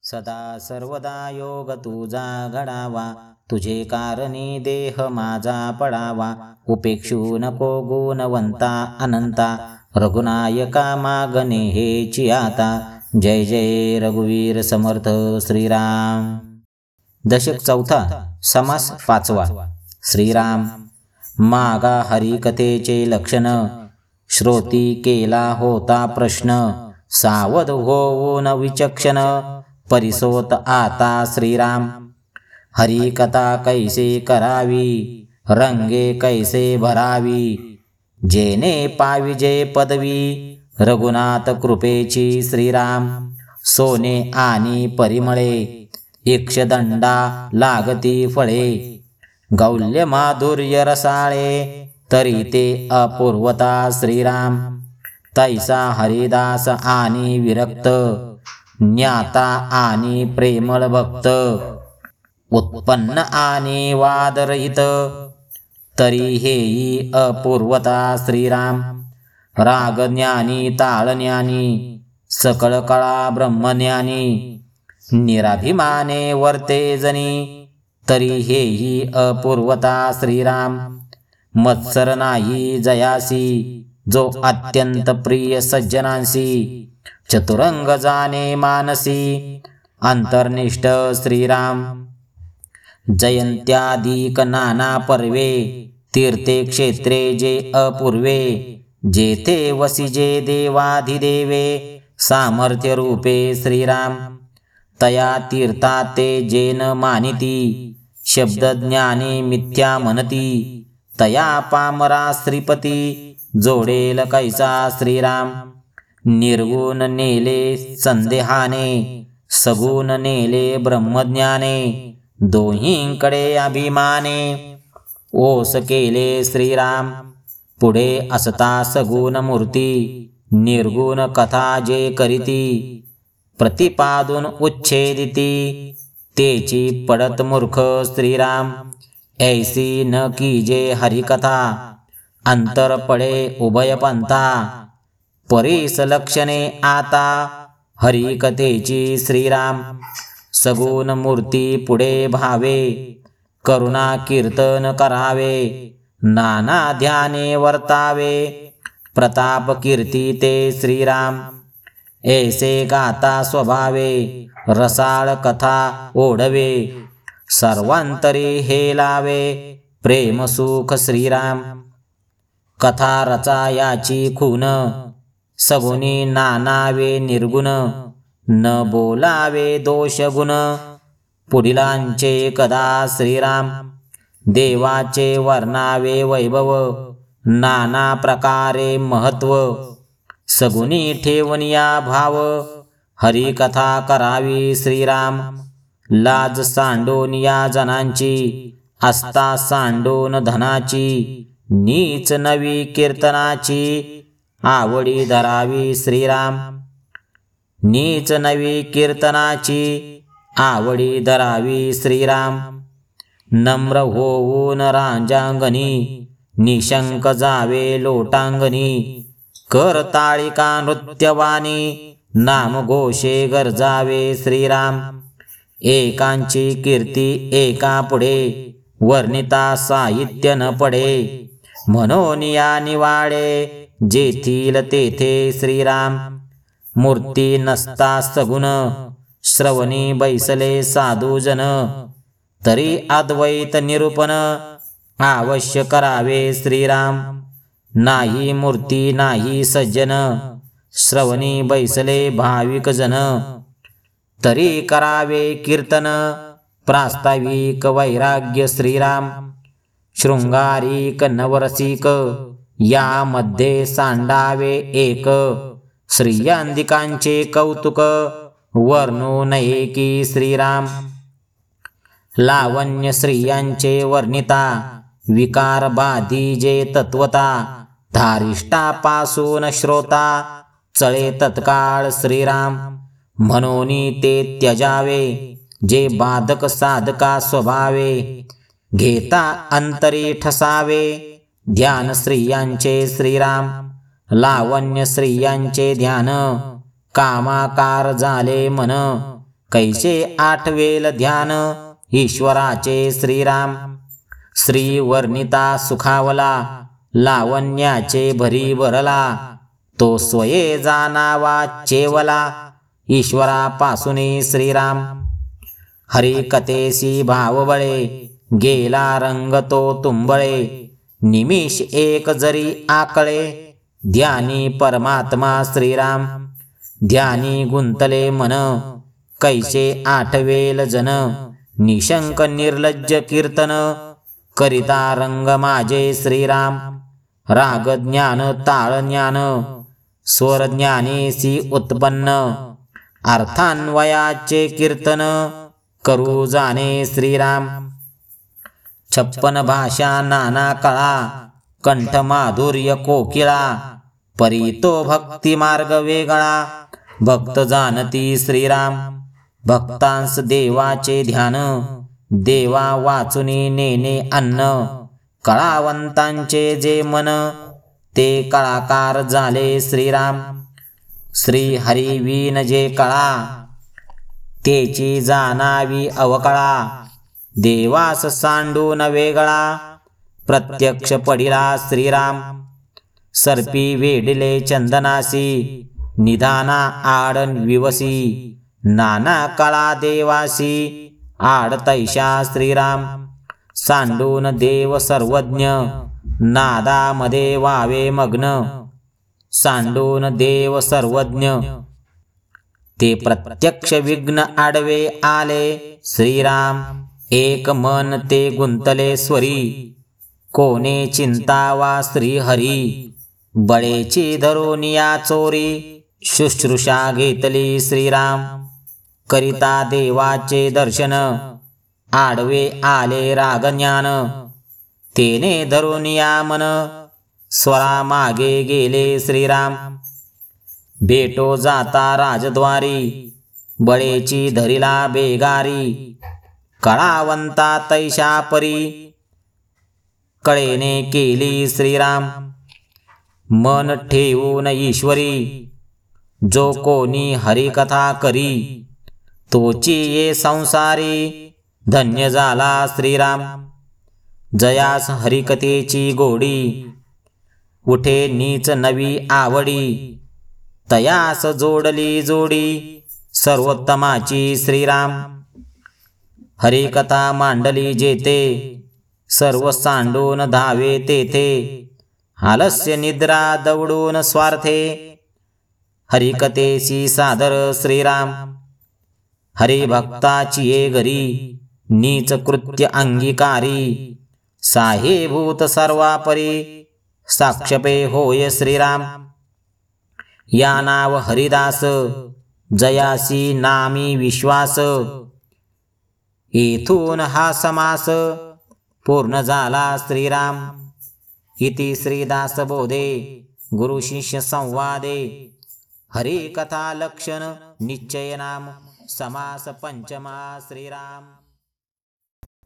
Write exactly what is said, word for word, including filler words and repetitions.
सदा सर्वदा योग तुझा घडावा, तुझे कारणी देह माझा पडावा. उपेक्षू नको गुणवंता अनंता, रघुनायका मागणे हेची आता. जय जय रघुवीर समर्थ श्रीराम. दशक चौथा, समास पाचवा. श्रीराम. मागा हरिकथेचे लक्षण, श्रोती केला होता प्रश्न. सावध होऊन विचक्षण, परिसोत आता श्रीराम. हरिकथा कैसे करावी, रंगे कैसे भरावी. जेने पाविजे पदवी, रघुनाथ कृपेची श्रीराम. सोने आणि परिमळे, इक्षदंडा लागती फळे. गौल्य माधुर्य रसाळे, तरी ते अपूर्वता श्रीराम. तैसा हरिदास आणि विरक्त, ज्ञाता आणि प्रेमळ भक्त. उत्पन्न आणि वादरहित, तरी हेही अपूर्वता श्रीराम. रागज्ञानी ताळज्ञानी, सकळ कळा ब्रह्मज्ञानी. निराभिमाने वर्ते जनी, तरी हेही अपूर्वता श्रीराम. मत्सर नाही जयासी, जो अत्यंत प्रिय सज्जनांसी. चतुरंग जाणे मानसी, अंतर्निष्ठ श्रीराम. जयंत्यादिक नाना पर्वे, तीर्थे क्षेत्रे जे अपूर्वे. जेथे वसिजे देवाधिदेवे, सामर्थ्य रूपे श्रीराम. तया तीर्था ते जेन मानिती, शब्दज्ञानी मिथ्या म्हणती. तया पामरा श्रीपती, जोडेल कैसा श्रीराम. निर्गुण नेले संदेहाने, सगुण नेले ब्रह्मज्ञाने. दोहींकडे अभिमाने, ओस केले श्रीराम. पुढे असता सगुण मूर्ती, निर्गुण कथा जे करीती. प्रतिपादून उच्छेदिती, तेची पडत मूर्ख श्रीराम. ऐसी न कीजे हरिकथा, अंतर पडे उभय पंथा. परीस लक्षणे आता, हरिकथेची श्रीराम. सगुण मूर्ती पुढे भावे, करुणा कीर्तन करावे. नाना ध्याने वर्तावे, प्रताप कीर्ती ते श्रीराम. ऐसे गाता स्वभावे, रसाळ कथा ओढवे. सर्वांतरी हे लावे, प्रेम सुख श्रीराम. कथा रचायाची खून, सगुणी नानावे निर्गुण. न बोलावे दोष गुण, पुढिलांचे कदा श्रीराम. देवाचे वर्णावे वैभव, नाना प्रकारे महत्व. सगुणी ठेवून या भाव, हरिकथा करावी श्रीराम. लाज सांडून या जनांची, आस्था सांडून धनाची. नीच नवी कीर्तनाची, आवडी धरावी श्रीराम. नीच नवी कीर्तनाची, आवडी धरावी श्रीराम. नम्र होऊन रांजांगणी, निशंक जावे लोटांगणी. करताळिका नृत्यवाणी, नामघोषे गरजावे श्रीराम. एकांची कीर्ती एका पुढे, वर्णिता साहित्य न पडे. म्हणून या निवाडे, जेथील तेथे श्रीराम. मूर्ती नसता सगुण, श्रवणी बैसले साधुजन. तरी अद्वैत निरूपण, अवश्य करावे श्रीराम. नाही मूर्ती नाही सज्जन, श्रवणी बैसले भाविक जन. तरी करावे कीर्तन, प्रास्ताविक वैराग्य श्रीराम. शृंगारिक नवरसिक, यामध्ये सांडावे एक. श्रियांदिकांचे कौतुक, वर्णू नये की श्रीराम. लावण्य स्त्रियांचे वर्णिता, विकार बाधी जे तत्वता. धारिष्टापासून श्रोता, चळे तत्काळ श्रीराम. म्हणून ते त्यजावे, जे बाधक साधका स्वभावे. घेता अंतरी ठसावे, ध्यान स्त्रियांचे श्रीराम. लावण्य स्त्रियांचे ध्यान, कामाकार झाले मन. कैसे आठवेल ध्यान ईश्वराचे श्रीराम. श्री वर्णिता सुखावला लावण्याचे भरी भरला. तो स्वये जाणावा चेवला ईश्वरापासूनी श्रीराम. हरिकथेसी भावबळे गेला रंग तो तुंबळे. निमिष एक जरी आकळे ध्यानी परमात्मा श्रीराम. ध्यानी गुंतले मन कैसे आठवेल जन. निशंक निर्लज्ज कीर्तन करिता रंग माझे श्रीराम. राग ज्ञान ताळ ज्ञान स्वर ज्ञानेसी उत्पन्न. अर्थान्वयाचे कीर्तन करू जाणे श्रीराम. छप्पन भाषा नाना कळा कंठ माधुर्य कोकिळा. परी तो भक्ती मार्ग वेगळा भक्त जाणती श्रीराम. भक्तांस देवाचे ध्यान देवा वाचुनी नेणे अन्न. कळावंतांचे जे मन ते कळाकार झाले श्रीराम. श्री हरी वीन जे कळा तेची जाणावी अवकळा. देवास सांडून वेगळा प्रत्यक्ष पडिला श्रीराम. सर्पी वेडिले चंदनासी निधाना आड विवसी. नाना कळा देवासी आड तैशा श्रीराम. सांडून देव सर्वज्ञ नादामध्ये वावे मग्न. सांडून देव सर्वज्ञ ते प्रत्यक्ष विघ्न आडवे आले श्रीराम. एक मन ते गुंतले स्वरी कोणे चिंतावा श्रीहरी. बळेची धरुनिया चोरी शुश्रूषा घेतली श्रीराम. करिता देवाचे दर्शन आडवे आले रागज्ञान. तेने धरुनिया मन स्वरा मागे गेले श्रीराम. भेटो जाता राजद्वारी बळेची धरिला बेगारी. कळावंता तैशा परी कळेने केली श्रीराम. मन ठेवून ईश्वरी जो कोणी हरिकथा करी. तोची ये संसारी धन्य झाला श्रीराम. जयास हरिकथेची गोडी उठे नीच नवी आवडी. तयास जोडली जोडी सर्वोत्तमाची श्रीराम. हरिकथा मांडली जेथे सर्व सांडून धावे तेथे. आलस्य निद्रा दवडून स्वार्थे हरिकथेसी सादर श्रीराम. हरिभक्ताची ये घरी नीच कृत्य अंगीकारी. साहेभूत सर्वापरी साक्षपे होय श्रीराम. या नाव हरिदास जयासी नामी विश्वास. येथून हा समास पूर्ण झाला श्रीराम. इति श्रीदासबोधे गुरुशिष्य संवादे. हरिकथा लक्षण निश्चय नाम समास पंचमा श्रीराम.